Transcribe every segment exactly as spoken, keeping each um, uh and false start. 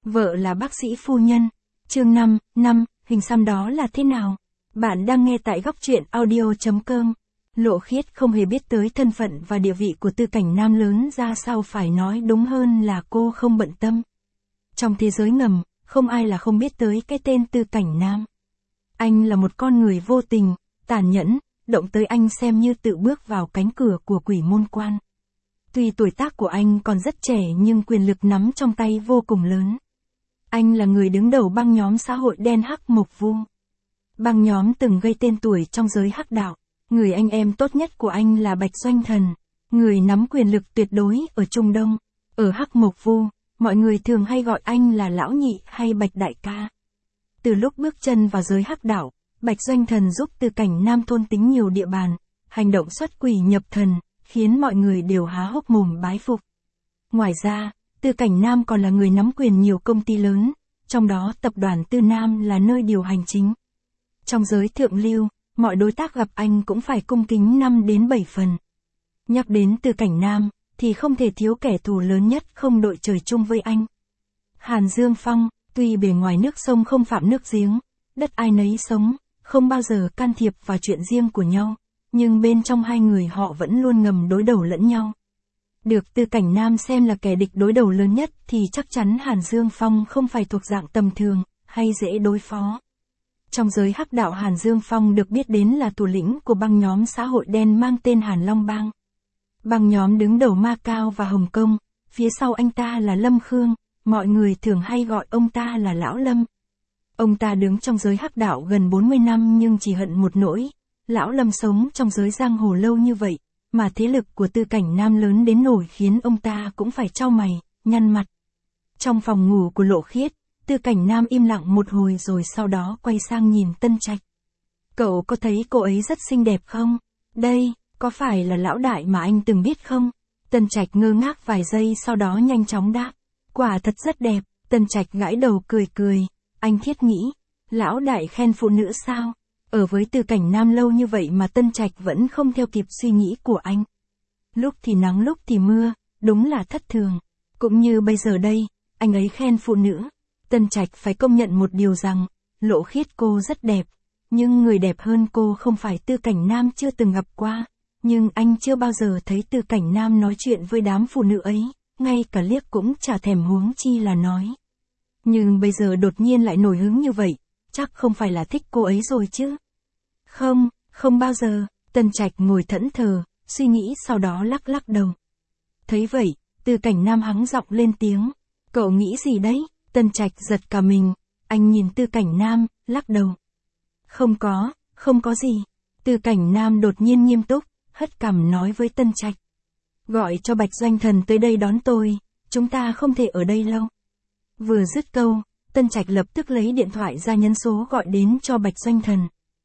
Vợ là bác sĩ phu nhân. Chương năm, năm, hình xăm đó là thế nào? Bạn đang nghe tại góc truyện audio chấm com. Lộ Khiết không hề biết tới thân phận và địa vị của Tư Cảnh Nam lớn ra sao, phải nói đúng hơn là cô không bận tâm. Trong thế giới ngầm, không ai là không biết tới cái tên Tư Cảnh Nam. Anh là một con người vô tình, tàn nhẫn, động tới anh xem như tự bước vào cánh cửa của quỷ môn quan. Tuy tuổi tác của anh còn rất trẻ nhưng quyền lực nắm trong tay vô cùng lớn. Anh là người đứng đầu băng nhóm xã hội đen Hắc Mộc Vu. Băng nhóm từng gây tên tuổi trong giới hắc đạo. Người anh em tốt nhất của anh là Bạch Doanh Thần, người nắm quyền lực tuyệt đối ở Trung Đông. Ở Hắc Mộc Vu, mọi người thường hay gọi anh là Lão Nhị hay Bạch Đại Ca. Từ lúc bước chân vào giới hắc đạo, Bạch Doanh Thần giúp Tư Cảnh Nam thôn tính nhiều địa bàn, hành động xuất quỷ nhập thần, khiến mọi người đều há hốc mồm bái phục. Ngoài ra, Tư Cảnh Nam còn là người nắm quyền nhiều công ty lớn, trong đó tập đoàn Tư Nam là nơi điều hành chính. Trong giới thượng lưu, mọi đối tác gặp anh cũng phải cung kính năm đến bảy phần. Nhắc đến Tư Cảnh Nam, thì không thể thiếu kẻ thù lớn nhất không đội trời chung với anh. Hàn Dương Phong, tuy bề ngoài nước sông không phạm nước giếng, đất ai nấy sống, không bao giờ can thiệp vào chuyện riêng của nhau, nhưng bên trong hai người họ vẫn luôn ngầm đối đầu lẫn nhau. Được Tư Cảnh Nam xem là kẻ địch đối đầu lớn nhất thì chắc chắn Hàn Dương Phong không phải thuộc dạng tầm thường, hay dễ đối phó. Trong giới hắc đạo, Hàn Dương Phong được biết đến là thủ lĩnh của băng nhóm xã hội đen mang tên Hàn Long Bang. Băng nhóm đứng đầu Macau và Hồng Kông, phía sau anh ta là Lâm Khương, mọi người thường hay gọi ông ta là Lão Lâm. Ông ta đứng trong giới hắc đạo gần bốn mươi năm nhưng chỉ hận một nỗi, Lão Lâm sống trong giới giang hồ lâu như vậy, mà thế lực của Tư Cảnh Nam lớn đến nổi khiến ông ta cũng phải chau mày, nhăn mặt. Trong phòng ngủ của Lộ Khiết, Tư Cảnh Nam im lặng một hồi rồi sau đó quay sang nhìn Tân Trạch. Cậu có thấy cô ấy rất xinh đẹp không? Đây, có phải là lão đại mà anh từng biết không? Tân Trạch ngơ ngác vài giây sau đó nhanh chóng đáp. Quả thật rất đẹp. Tân Trạch gãi đầu cười cười. Anh thiết nghĩ, lão đại khen phụ nữ sao? Ở với Tư Cảnh Nam lâu như vậy mà Tân Trạch vẫn không theo kịp suy nghĩ của anh. Lúc thì nắng lúc thì mưa, đúng là thất thường. Cũng như bây giờ đây, anh ấy khen phụ nữ. Tân Trạch phải công nhận một điều rằng, Lộ Khiết cô rất đẹp, nhưng người đẹp hơn cô không phải Tư Cảnh Nam chưa từng gặp qua, nhưng anh chưa bao giờ thấy Tư Cảnh Nam nói chuyện với đám phụ nữ ấy, ngay cả liếc cũng chả thèm, huống chi là nói. Nhưng bây giờ đột nhiên lại nổi hứng như vậy, chắc không phải là thích cô ấy rồi chứ? Không, không bao giờ. Tân Trạch ngồi thẫn thờ, suy nghĩ sau đó lắc lắc đầu. Thấy vậy, Tư Cảnh Nam hắng giọng lên tiếng. Cậu nghĩ gì đấy? Tân Trạch giật cả mình, anh nhìn Tư Cảnh Nam, lắc đầu. Không có, không có gì. Tư Cảnh Nam đột nhiên nghiêm túc, hất cằm nói với Tân Trạch. Gọi cho Bạch Doanh Thần tới đây đón tôi, chúng ta không thể ở đây lâu. Vừa dứt câu, Tân Trạch lập tức lấy điện thoại ra nhấn số gọi đến cho Bạch Doanh Thần.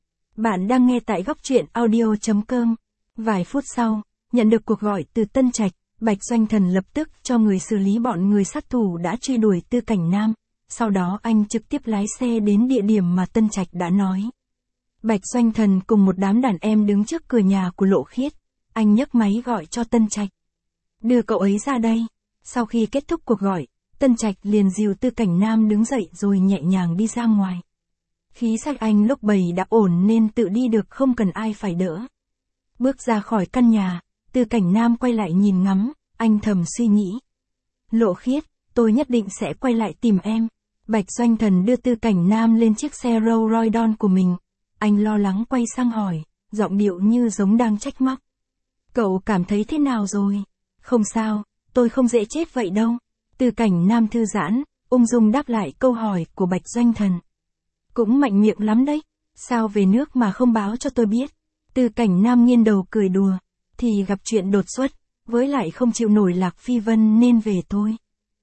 Bạn đang nghe tại góc truyện audio chấm com. Vài phút sau, nhận được cuộc gọi từ Tân Trạch, Bạch Doanh Thần lập tức cho người xử lý bọn người sát thủ đã truy đuổi Tư Cảnh Nam, sau đó anh trực tiếp lái xe đến địa điểm mà Tân Trạch đã nói. Bạch Doanh Thần cùng một đám đàn em đứng trước cửa nhà của Lộ Khiết, anh nhấc máy gọi cho Tân Trạch. Đưa cậu ấy ra đây. Sau khi kết thúc cuộc gọi, Tân Trạch liền dìu Tư Cảnh Nam đứng dậy rồi nhẹ nhàng đi ra ngoài. Khí sắc anh lúc bầy đã ổn nên tự đi được không cần ai phải đỡ. Bước ra khỏi căn nhà, Tư Cảnh Nam quay lại nhìn ngắm, anh thầm suy nghĩ. Lộ Khiết, tôi nhất định sẽ quay lại tìm em. Bạch Doanh Thần đưa Tư Cảnh Nam lên chiếc xe Rolls Royce của mình. Anh lo lắng quay sang hỏi, giọng điệu như giống đang trách móc. Cậu cảm thấy thế nào rồi? Không sao, tôi không dễ chết vậy đâu. Tư Cảnh Nam thư giãn, ung dung đáp lại câu hỏi của Bạch Doanh Thần. Cũng mạnh miệng lắm đấy, sao về nước mà không báo cho tôi biết? Tư Cảnh Nam nghiêng đầu cười đùa, thì gặp chuyện đột xuất, với lại không chịu nổi Lạc Phi Vân nên về thôi.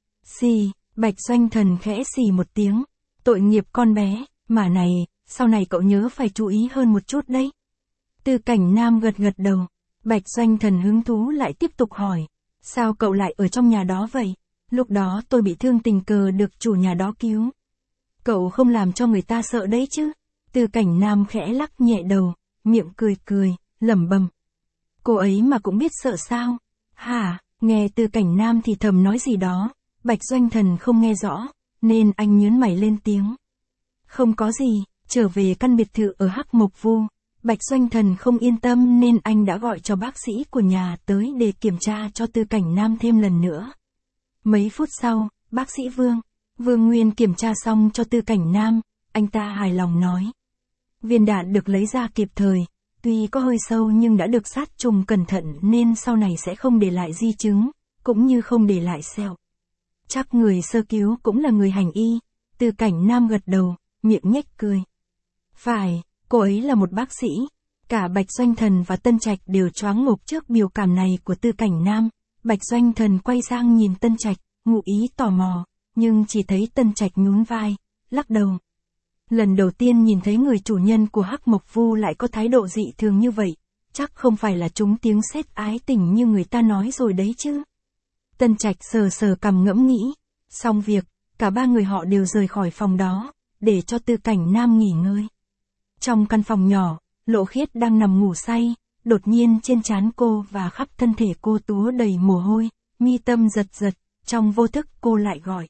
Xì, Bạch Doanh Thần khẽ xì một tiếng, tội nghiệp con bé, mà này, sau này cậu nhớ phải chú ý hơn một chút đấy. Tư Cảnh Nam gật gật đầu, Bạch Doanh Thần hứng thú lại tiếp tục hỏi, sao cậu lại ở trong nhà đó vậy? Lúc đó tôi bị thương tình cờ được chủ nhà đó cứu. Cậu không làm cho người ta sợ đấy chứ? Tư Cảnh Nam khẽ lắc nhẹ đầu, miệng cười cười, lẩm bẩm. Cô ấy mà cũng biết sợ sao? Hả? Nghe Tư Cảnh Nam thì thầm nói gì đó, Bạch Doanh Thần không nghe rõ, nên anh nhớn mày lên tiếng. Không có gì, trở về căn biệt thự ở Hắc Mộc Vu, Bạch Doanh Thần không yên tâm nên anh đã gọi cho bác sĩ của nhà tới để kiểm tra cho Tư Cảnh Nam thêm lần nữa. Mấy phút sau, bác sĩ Vương, Vương Nguyên kiểm tra xong cho Tư Cảnh Nam, anh ta hài lòng nói. Viên đạn được lấy ra kịp thời, tuy có hơi sâu nhưng đã được sát trùng cẩn thận nên sau này sẽ không để lại di chứng, cũng như không để lại sẹo. Chắc người sơ cứu cũng là người hành y, Tư Cảnh Nam gật đầu, miệng nhếch cười. Phải, cô ấy là một bác sĩ. Cả Bạch Doanh Thần và Tân Trạch đều choáng ngộp trước biểu cảm này của Tư Cảnh Nam. Bạch Doanh Thần quay sang nhìn Tân Trạch, ngụ ý tò mò, nhưng chỉ thấy Tân Trạch nhún vai, lắc đầu. Lần đầu tiên nhìn thấy người chủ nhân của Hắc Mộc Vu lại có thái độ dị thường như vậy, chắc không phải là trúng tiếng sét ái tình như người ta nói rồi đấy chứ. Tân Trạch sờ sờ cằm ngẫm nghĩ, xong việc, cả ba người họ đều rời khỏi phòng đó, để cho Tư Cảnh Nam nghỉ ngơi. Trong căn phòng nhỏ, Lộ Khiết đang nằm ngủ say, đột nhiên trên trán cô và khắp thân thể cô túa đầy mồ hôi, mi tâm giật giật, trong vô thức cô lại gọi.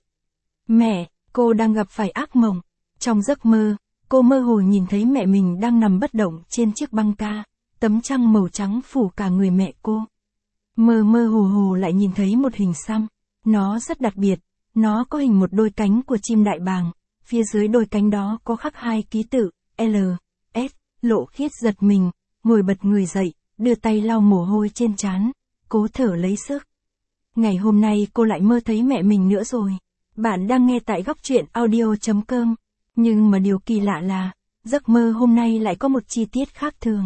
Mẹ, cô đang gặp phải ác mộng. Trong giấc mơ, cô mơ hồ nhìn thấy mẹ mình đang nằm bất động trên chiếc băng ca, tấm trăng màu trắng phủ cả người mẹ cô. Mơ mơ hồ hồ lại nhìn thấy một hình xăm, nó rất đặc biệt, nó có hình một đôi cánh của chim đại bàng, phía dưới đôi cánh đó có khắc hai ký tự, L, S, Lộ Khiết giật mình, ngồi bật người dậy, đưa tay lau mồ hôi trên trán, cố thở lấy sức. Ngày hôm nay cô lại mơ thấy mẹ mình nữa rồi. Bạn đang nghe tại góc truyện audio chấm com. Nhưng mà điều kỳ lạ là, giấc mơ hôm nay lại có một chi tiết khác thường.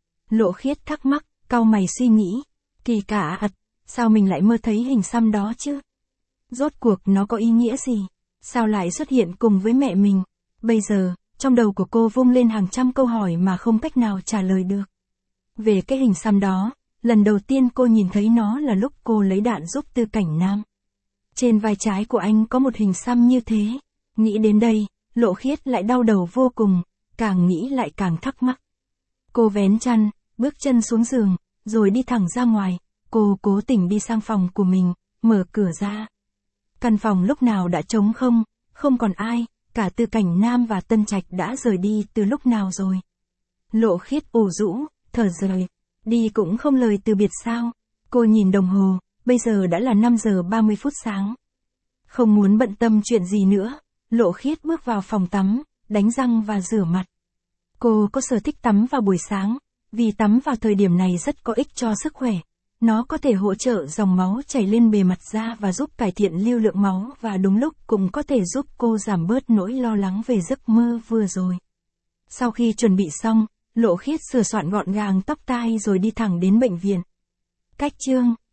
Lộ Khiết thắc mắc, cau mày suy nghĩ. Kỳ cả ật, sao mình lại mơ thấy hình xăm đó chứ? Rốt cuộc nó có ý nghĩa gì? Sao lại xuất hiện cùng với mẹ mình? Bây giờ, trong đầu của cô vung lên hàng trăm câu hỏi mà không cách nào trả lời được. Về cái hình xăm đó, lần đầu tiên cô nhìn thấy nó là lúc cô lấy đạn giúp Tư Cảnh Nam. Trên vai trái của anh có một hình xăm như thế. Nghĩ đến đây, Lộ Khiết lại đau đầu vô cùng, càng nghĩ lại càng thắc mắc. Cô vén chăn, bước chân xuống giường, rồi đi thẳng ra ngoài. Cô cố tình đi sang phòng của mình, mở cửa ra. Căn phòng lúc nào đã trống không, không còn ai, cả Tư Cảnh Nam và Tân Trạch đã rời đi từ lúc nào rồi. Lộ Khiết ủ rũ, thở dài, đi cũng không lời từ biệt sao. Cô nhìn đồng hồ, bây giờ đã là năm giờ ba mươi phút sáng. Không muốn bận tâm chuyện gì nữa, Lộ Khiết bước vào phòng tắm, đánh răng và rửa mặt. Cô có sở thích tắm vào buổi sáng, vì tắm vào thời điểm này rất có ích cho sức khỏe. Nó có thể hỗ trợ dòng máu chảy lên bề mặt da và giúp cải thiện lưu lượng máu và đúng lúc cũng có thể giúp cô giảm bớt nỗi lo lắng về giấc mơ vừa rồi. Sau khi chuẩn bị xong, Lộ Khiết sửa soạn gọn gàng tóc tai rồi đi thẳng đến bệnh viện. Cách chương